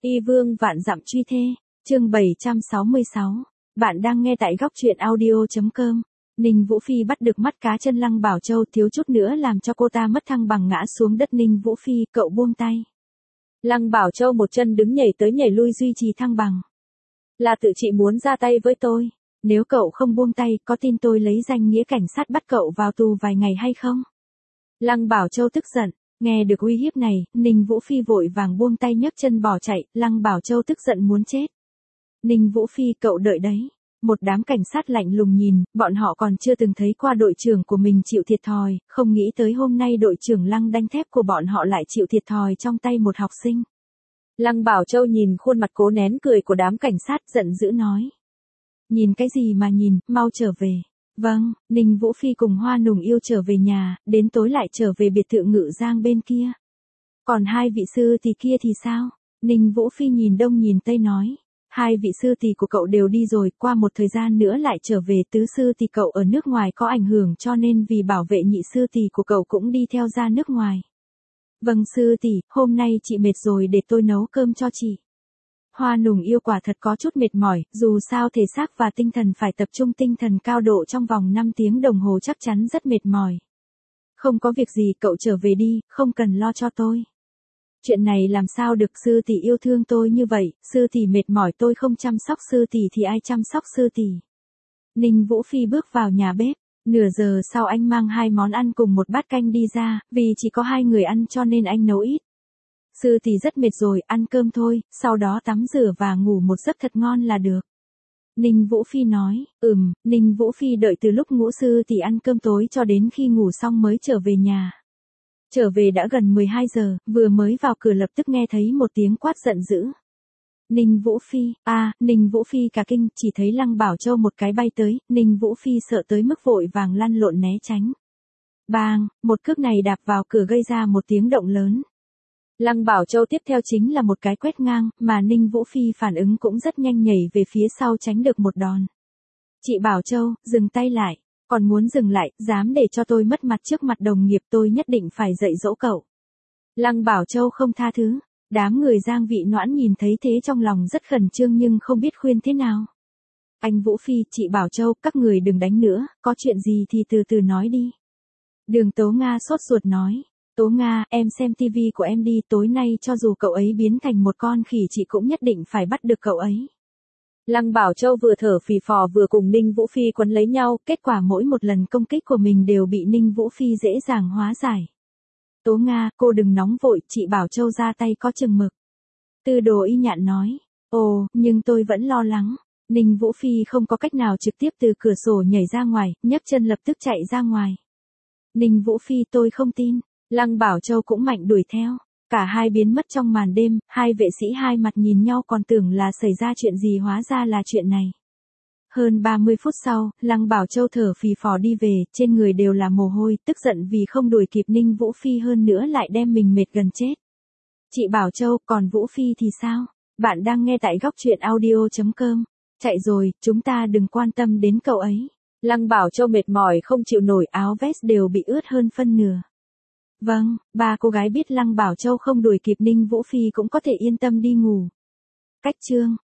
Y vương vạn dặm truy thê, chương 766. Bạn đang nghe tại góc truyện audio.com. Ninh Vũ Phi bắt được mắt cá chân Lăng Bảo Châu, thiếu chút nữa làm cho cô ta mất thăng bằng ngã xuống đất. Ninh Vũ Phi, cậu buông tay. Lăng Bảo Châu một chân đứng nhảy tới nhảy lui duy trì thăng bằng. Là tự chị muốn ra tay với tôi. Nếu cậu không buông tay, có tin tôi lấy danh nghĩa cảnh sát bắt cậu vào tù vài ngày hay không? Lăng Bảo Châu tức giận. Nghe được uy hiếp này, Ninh Vũ Phi vội vàng buông tay nhấc chân bỏ chạy. Lăng Bảo Châu tức giận muốn chết. Ninh Vũ Phi, cậu đợi đấy. Một đám cảnh sát lạnh lùng nhìn, bọn họ còn chưa từng thấy qua đội trưởng của mình chịu thiệt thòi, không nghĩ tới hôm nay đội trưởng Lăng đanh thép của bọn họ lại chịu thiệt thòi trong tay một học sinh. Lăng Bảo Châu nhìn khuôn mặt cố nén cười của đám cảnh sát, giận dữ nói. Nhìn cái gì mà nhìn, mau trở về. Vâng, Ninh Vũ Phi cùng Hoa Nùng Yêu trở về nhà, đến tối lại trở về biệt thự Ngự Giang bên kia. Còn hai vị sư tỷ kia thì sao? Ninh Vũ Phi nhìn đông nhìn tây nói. Hai vị sư tỷ của cậu đều đi rồi, qua một thời gian nữa lại trở về. Tứ sư tỷ cậu ở nước ngoài có ảnh hưởng cho nên vì bảo vệ nhị sư tỷ của cậu cũng đi theo ra nước ngoài. Vâng sư tỷ, hôm nay chị mệt rồi để tôi nấu cơm cho chị. Hoa Nùng Yêu quả thật có chút mệt mỏi, dù sao thể xác và tinh thần phải tập trung tinh thần cao độ trong vòng 5 tiếng đồng hồ chắc chắn rất mệt mỏi. Không có việc gì, cậu trở về đi, không cần lo cho tôi. Chuyện này làm sao được, sư tỷ yêu thương tôi như vậy, sư tỷ mệt mỏi tôi không chăm sóc sư tỷ thì ai chăm sóc sư tỷ. Ninh Vũ Phi bước vào nhà bếp, nửa giờ sau anh mang 2 món ăn cùng một bát canh đi ra, vì chỉ có 2 người ăn cho nên anh nấu ít. Sư tỷ rất mệt rồi, ăn cơm thôi, sau đó tắm rửa và ngủ một giấc thật ngon là được. Ninh Vũ Phi nói, Ninh Vũ Phi đợi từ lúc Ngũ sư tỷ ăn cơm tối cho đến khi ngủ xong mới trở về nhà. Trở về đã gần 12 giờ, vừa mới vào cửa lập tức nghe thấy một tiếng quát giận dữ. Ninh Vũ Phi, Ninh Vũ Phi cả kinh, chỉ thấy Lăng Bảo Châu một cái bay tới, Ninh Vũ Phi sợ tới mức vội vàng lăn lộn né tránh. Bang, một cước này đạp vào cửa gây ra một tiếng động lớn. Lăng Bảo Châu tiếp theo chính là một cái quét ngang, mà Ninh Vũ Phi phản ứng cũng rất nhanh, nhảy về phía sau tránh được một đòn. Chị Bảo Châu, dừng tay lại, còn muốn dừng lại, dám để cho tôi mất mặt trước mặt đồng nghiệp, tôi nhất định phải dạy dỗ cậu. Lăng Bảo Châu không tha thứ, đám người Giang Vị Noãn nhìn thấy thế trong lòng rất khẩn trương nhưng không biết khuyên thế nào. Anh Vũ Phi, chị Bảo Châu, các người đừng đánh nữa, có chuyện gì thì từ từ nói đi. Đường Tố Nga sốt ruột nói. Tố Nga, em xem tivi của em đi, tối nay cho dù cậu ấy biến thành một con khỉ chị cũng nhất định phải bắt được cậu ấy. Lăng Bảo Châu vừa thở phì phò vừa cùng Ninh Vũ Phi quấn lấy nhau, kết quả mỗi một lần công kích của mình đều bị Ninh Vũ Phi dễ dàng hóa giải. Tố Nga, cô đừng nóng vội, chị Bảo Châu ra tay có chừng mực. Tư Đồ Y Nhạn nói, ồ, nhưng tôi vẫn lo lắng. Ninh Vũ Phi không có cách nào trực tiếp từ cửa sổ nhảy ra ngoài, nhấc chân lập tức chạy ra ngoài. Ninh Vũ Phi, tôi không tin. Lăng Bảo Châu cũng mạnh đuổi theo. Cả hai biến mất trong màn đêm, hai vệ sĩ hai mặt nhìn nhau còn tưởng là xảy ra chuyện gì, hóa ra là chuyện này. Hơn 30 phút sau, Lăng Bảo Châu thở phì phò đi về, trên người đều là mồ hôi, tức giận vì không đuổi kịp Ninh Vũ Phi, hơn nữa lại đem mình mệt gần chết. Chị Bảo Châu, còn Vũ Phi thì sao? Bạn đang nghe tại góc truyện audio.com. Chạy rồi, chúng ta đừng quan tâm đến cậu ấy. Lăng Bảo Châu mệt mỏi không chịu nổi, áo vest đều bị ướt hơn phân nửa. Vâng, ba cô gái biết Lăng Bảo Châu không đuổi kịp Ninh Vũ Phi cũng có thể yên tâm đi ngủ. Cách chương